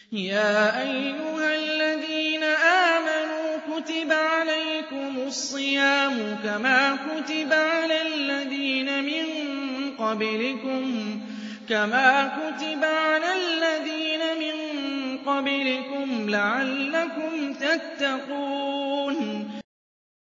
يَا أَيُّهَا الَّذِينَ آمَنُوا كُتِبَ عَلَيْكُمُ الصِّيَامُ كَمَا كُتِبَ عَلَى الَّذِينَ مِن قَبْلِكُمْ لَعَلَّكُمْ تَتَّقُونَ